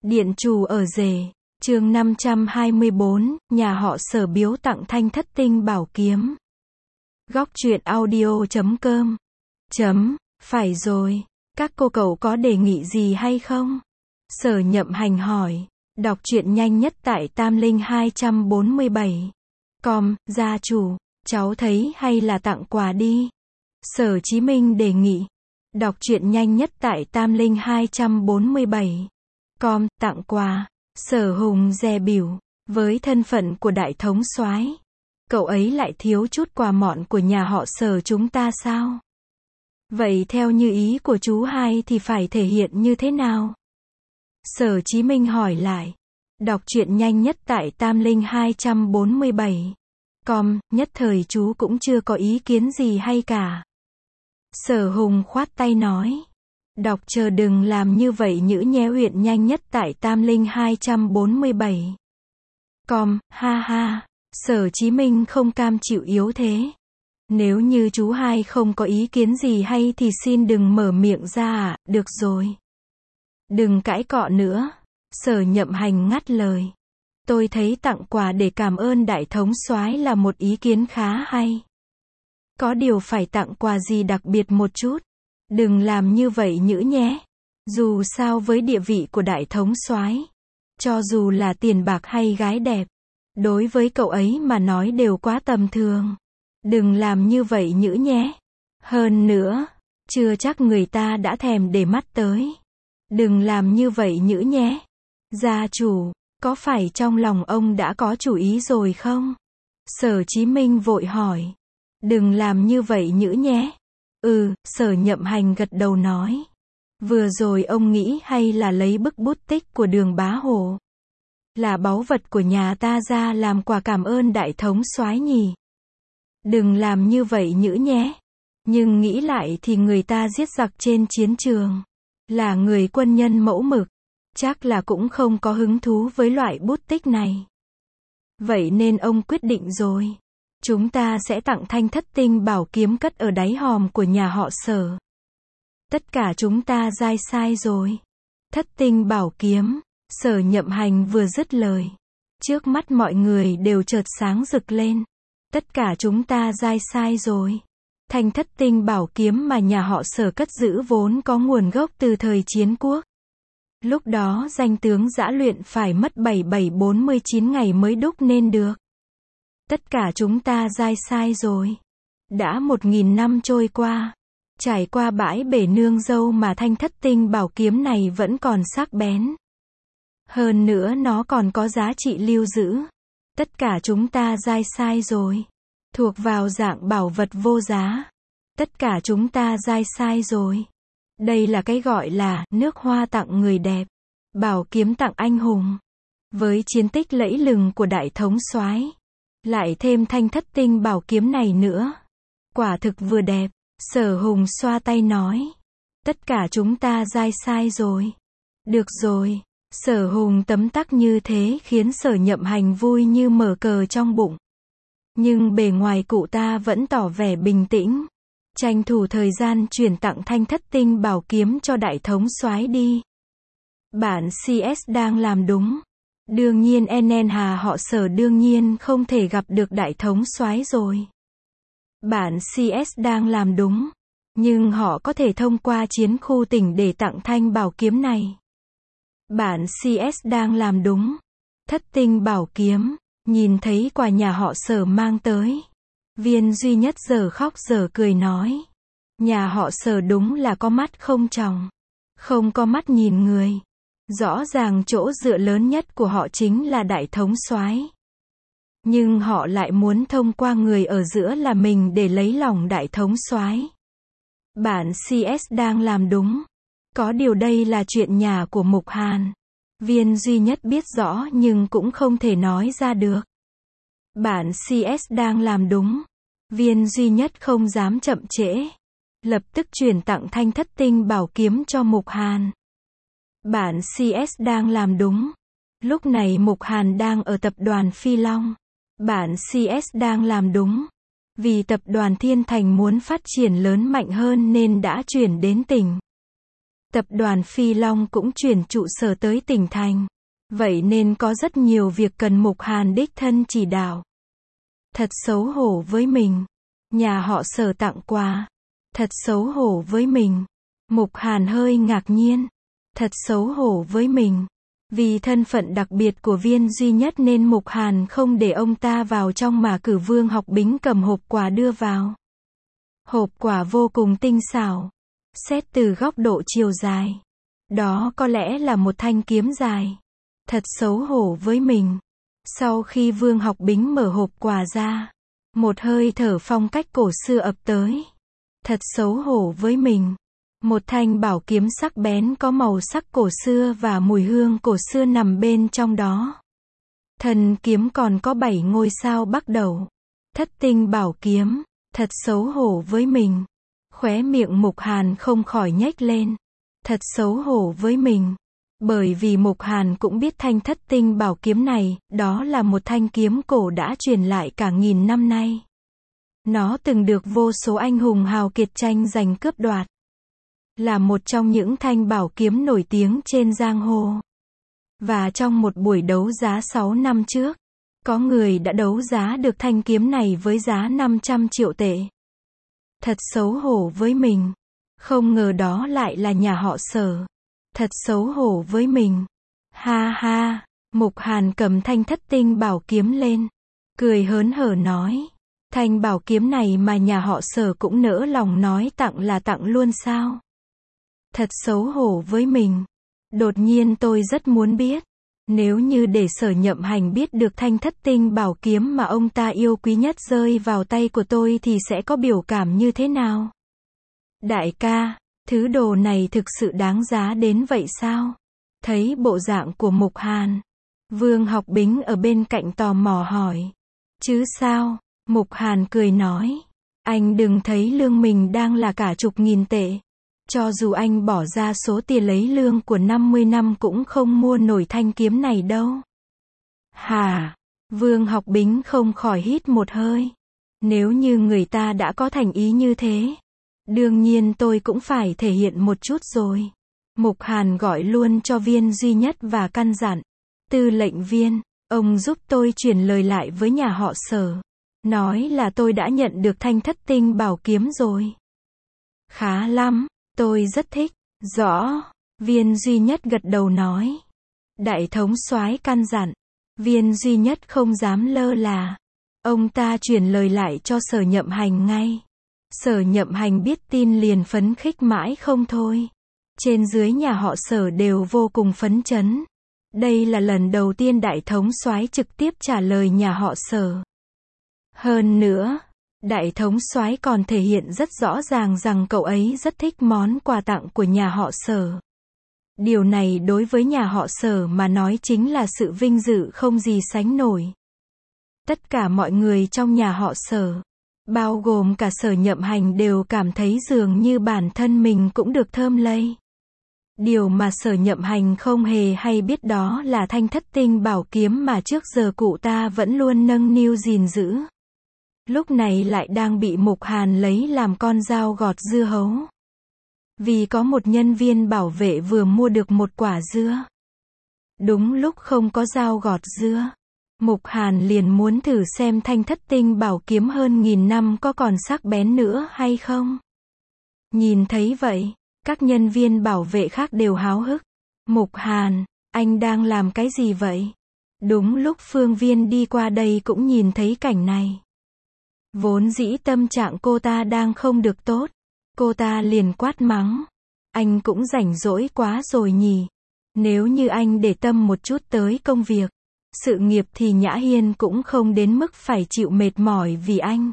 Điện chủ ở rể. Chương 524, nhà họ Sở biếu tặng Thanh Thất Tinh bảo kiếm. Góc truyện audio.com. Phải rồi, các cô cậu có đề nghị gì hay không? Sở Nhậm Hành hỏi. Đọc truyện nhanh nhất tại Tam Linh 247. Gia chủ, cháu thấy hay là tặng quà đi. Sở Chí Minh đề nghị. Đọc truyện nhanh nhất tại Tam Linh 247. Tặng quà. Sở Hùng dè bỉu. Với thân phận của đại thống soái, cậu ấy lại thiếu chút quà mọn của nhà họ Sở chúng ta sao? Vậy theo như ý của chú hai thì phải thể hiện như thế nào? Sở Chí Minh hỏi lại. Đọc truyện nhanh nhất tại Tam Linh 247. Nhất thời chú cũng chưa có ý kiến gì hay cả. Sở Hùng khoát tay nói. Đọc chờ đừng làm như vậy nhữ nhé. Huyện nhanh nhất tại Tam Linh 247. Ha ha. Sở Chí Minh không cam chịu yếu thế. Nếu như chú hai không có ý kiến gì hay thì xin đừng mở miệng ra ạ. Được rồi. Đừng cãi cọ nữa. Sở Nhậm Hành ngắt lời. Tôi thấy tặng quà để cảm ơn đại thống soái là một ý kiến khá hay. Có điều phải tặng quà gì đặc biệt một chút. Đừng làm như vậy nhữ nhé. Dù sao với địa vị của đại thống soái, cho dù là tiền bạc hay gái đẹp, đối với cậu ấy mà nói đều quá tầm thường. Đừng làm như vậy nhữ nhé. Hơn nữa, chưa chắc người ta đã thèm để mắt tới. Đừng làm như vậy nhữ nhé. Gia chủ, có phải trong lòng ông đã có chủ ý rồi không? Sở Chí Minh vội hỏi. Đừng làm như vậy nhữ nhé. Sở Nhậm Hành gật đầu nói. Vừa rồi ông nghĩ hay là lấy bức bút tích của Đường Bá Hổ, là báu vật của nhà ta ra làm quà cảm ơn đại thống soái nhỉ? Đừng làm như vậy nhữ nhé. Nhưng nghĩ lại thì người ta giết giặc trên chiến trường, là người quân nhân mẫu mực, chắc là cũng không có hứng thú với loại bút tích này. Vậy nên ông quyết định rồi. Chúng ta sẽ tặng Thanh Thất Tinh bảo kiếm cất ở đáy hòm của nhà họ Sở. Tất cả chúng ta dai sai rồi. Thất Tinh bảo kiếm. Sở Nhậm Hành vừa dứt lời, trước mắt mọi người đều chợt sáng rực lên. Tất cả chúng ta dai sai rồi. Thanh Thất Tinh bảo kiếm mà nhà họ Sở cất giữ vốn có nguồn gốc từ thời chiến quốc. Lúc đó danh tướng giã luyện phải mất 7749 ngày mới đúc nên được. Tất cả chúng ta dai sai rồi. Đã 1000 năm trôi qua, trải qua bãi bể nương dâu mà Thanh Thất Tinh bảo kiếm này vẫn còn sắc bén. Hơn nữa nó còn có giá trị lưu giữ. Tất cả chúng ta dai sai rồi. Thuộc vào dạng bảo vật vô giá. Tất cả chúng ta dai sai rồi. Đây là cái gọi là nước hoa tặng người đẹp, bảo kiếm tặng anh hùng. Với chiến tích lẫy lừng của đại thống soái, lại thêm Thanh Thất Tinh bảo kiếm này nữa, quả thực vừa đẹp. Sở Hùng xoa tay nói. Tất cả chúng ta dai sai rồi. Được rồi. Sở Hùng tấm tắc như thế khiến Sở Nhậm Hành vui như mở cờ trong bụng. Nhưng bề ngoài cụ ta vẫn tỏ vẻ bình tĩnh. Tranh thủ thời gian chuyển tặng Thanh Thất Tinh bảo kiếm cho đại thống soái đi. Bản CS đang làm đúng. Đương nhiên Hà họ Sở đương nhiên không thể gặp được đại thống soái rồi. Bản CS đang làm đúng. Nhưng họ có thể thông qua chiến khu tỉnh để tặng thanh bảo kiếm này. Bản CS đang làm đúng. Thất Tinh bảo kiếm. Nhìn thấy quà nhà họ Sở mang tới, Viên duy nhất giờ khóc giờ cười nói. Nhà họ Sở đúng là có mắt không tròng, không có mắt nhìn người. Rõ ràng chỗ dựa lớn nhất của họ chính là đại thống soái, nhưng họ lại muốn thông qua người ở giữa là mình để lấy lòng đại thống soái. Bản CS đang làm đúng. Có điều đây là chuyện nhà của Mục Hàn. Viên duy nhất biết rõ nhưng cũng không thể nói ra được. Bản CS đang làm đúng. Viên duy nhất không dám chậm trễ, lập tức chuyển tặng Thanh Thất Tinh bảo kiếm cho Mục Hàn. Bản CS đang làm đúng. Lúc này Mục Hàn đang ở tập đoàn Phi Long. Bản CS đang làm đúng. Vì tập đoàn Thiên Thành muốn phát triển lớn mạnh hơn nên đã chuyển đến tỉnh. Tập đoàn Phi Long cũng chuyển trụ sở tới tỉnh thành. Vậy nên có rất nhiều việc cần Mục Hàn đích thân chỉ đạo. Thật xấu hổ với mình. Nhà họ Sở tặng quà. Thật xấu hổ với mình. Mục Hàn hơi ngạc nhiên. Thật xấu hổ với mình. Vì thân phận đặc biệt của Viên Duy Nhất nên Mục Hàn không để ông ta vào trong mà cử Vương Học Bính cầm hộp quà đưa vào. Hộp quà vô cùng tinh xảo. Xét từ góc độ chiều dài. Đó có lẽ là một thanh kiếm dài. Thật xấu hổ với mình. Sau khi Vương Học Bính mở hộp quà ra, một hơi thở phong cách cổ xưa ập tới. Thật xấu hổ với mình. Một thanh bảo kiếm sắc bén có màu sắc cổ xưa và mùi hương cổ xưa nằm bên trong đó. Thân kiếm còn có 7 ngôi sao bắc đầu. Thất tinh bảo kiếm. Thật xấu hổ với mình. Khóe miệng Mục Hàn không khỏi nhếch lên. Thật xấu hổ với mình. Bởi vì Mục Hàn cũng biết thanh thất tinh bảo kiếm này, đó là một thanh kiếm cổ đã truyền lại cả nghìn năm nay. Nó từng được vô số anh hùng hào kiệt tranh giành cướp đoạt. Là một trong những thanh bảo kiếm nổi tiếng trên giang hồ. Và trong một buổi đấu giá 6 năm trước, có người đã đấu giá được thanh kiếm này với giá 500 triệu tệ. Thật xấu hổ với mình. Không ngờ đó lại là nhà họ Sở. Thật xấu hổ với mình. Ha ha, Mục Hàn cầm thanh thất tinh bảo kiếm lên. Cười hớn hở nói. Thanh bảo kiếm này mà nhà họ Sở cũng nỡ lòng nói tặng là tặng luôn sao? Thật xấu hổ với mình. Đột nhiên tôi rất muốn biết. Nếu như để Sở Nhậm Hành biết được thanh thất tinh bảo kiếm mà ông ta yêu quý nhất rơi vào tay của tôi thì sẽ có biểu cảm như thế nào? Đại ca, thứ đồ này thực sự đáng giá đến vậy sao? Thấy bộ dạng của Mục Hàn, Vương Học Bính ở bên cạnh tò mò hỏi. Chứ sao? Mục Hàn cười nói. Anh đừng thấy lương mình đang là cả chục nghìn tệ. Cho dù anh bỏ ra số tiền lấy lương của 50 năm cũng không mua nổi thanh kiếm này đâu. Hả? Vương Học Bính không khỏi hít một hơi. Nếu như người ta đã có thành ý như thế, đương nhiên tôi cũng phải thể hiện một chút rồi. Mục Hàn gọi luôn cho Viên Duy Nhất và căn dặn. Tư lệnh Viên, ông giúp tôi truyền lời lại với nhà họ Sở. Nói là tôi đã nhận được thanh thất tinh bảo kiếm rồi. Khá lắm, tôi rất thích. Rõ. Viên Duy Nhất gật đầu nói. Đại thống soái căn dặn. Viên Duy Nhất không dám lơ là. Ông ta truyền lời lại cho Sở Nhậm Hành ngay. Sở Nhậm Hành biết tin liền phấn khích mãi không thôi. Trên dưới nhà họ Sở đều vô cùng phấn chấn. Đây là lần đầu tiên đại thống soái trực tiếp trả lời nhà họ Sở. Hơn nữa, đại thống soái còn thể hiện rất rõ ràng rằng cậu ấy rất thích món quà tặng của nhà họ Sở. Điều này đối với nhà họ Sở mà nói chính là sự vinh dự không gì sánh nổi. Tất cả mọi người trong nhà họ Sở, bao gồm cả Sở Nhậm Hành đều cảm thấy dường như bản thân mình cũng được thơm lây. Điều mà Sở Nhậm Hành không hề hay biết đó là thanh thất tinh bảo kiếm mà trước giờ cụ ta vẫn luôn nâng niu gìn giữ. Lúc này lại đang bị Mục Hàn lấy làm con dao gọt dưa hấu. Vì có một nhân viên bảo vệ vừa mua được một quả dưa. Đúng lúc không có dao gọt dưa, Mục Hàn liền muốn thử xem thanh thất tinh bảo kiếm hơn nghìn năm có còn sắc bén nữa hay không. Nhìn thấy vậy, các nhân viên bảo vệ khác đều háo hức. Mục Hàn, anh đang làm cái gì vậy? Đúng lúc Phương Viên đi qua đây cũng nhìn thấy cảnh này. Vốn dĩ tâm trạng cô ta đang không được tốt. Cô ta liền quát mắng. Anh cũng rảnh rỗi quá rồi nhỉ. Nếu như anh để tâm một chút tới công việc, sự nghiệp thì Nhã Hiên cũng không đến mức phải chịu mệt mỏi vì anh.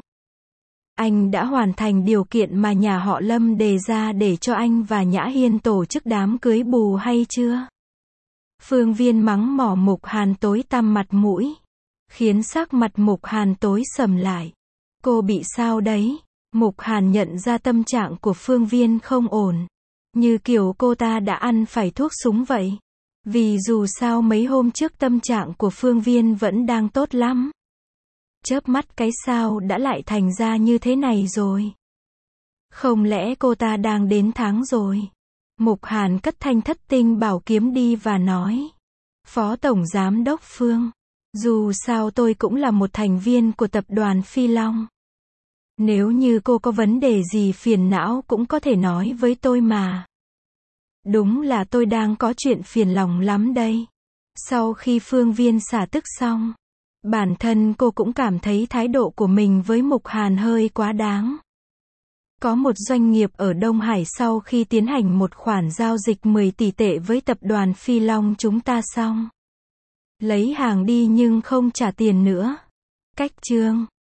Anh đã hoàn thành điều kiện mà nhà họ Lâm đề ra để cho anh và Nhã Hiên tổ chức đám cưới bù hay chưa? Phương Viên mắng mỏ Mục Hàn tối tăm mặt mũi, khiến sắc mặt Mục Hàn tối sầm lại. Cô bị sao đấy? Mục Hàn nhận ra tâm trạng của Phương Viên không ổn. Như kiểu cô ta đã ăn phải thuốc súng vậy. Vì dù sao mấy hôm trước tâm trạng của Phương Viên vẫn đang tốt lắm. Chớp mắt cái sao đã lại thành ra như thế này rồi. Không lẽ cô ta đang đến tháng rồi? Mục Hàn cất thanh thất tinh bảo kiếm đi và nói. Phó Tổng Giám đốc Phương. Dù sao tôi cũng là một thành viên của tập đoàn Phi Long. Nếu như cô có vấn đề gì phiền não cũng có thể nói với tôi mà. Đúng là tôi đang có chuyện phiền lòng lắm đây. Sau khi Phương Viên xả tức xong, bản thân cô cũng cảm thấy thái độ của mình với Mục Hàn hơi quá đáng. Có một doanh nghiệp ở Đông Hải sau khi tiến hành một khoản giao dịch 10 tỷ tệ với tập đoàn Phi Long chúng ta xong. Lấy hàng đi nhưng không trả tiền nữa. Cách chương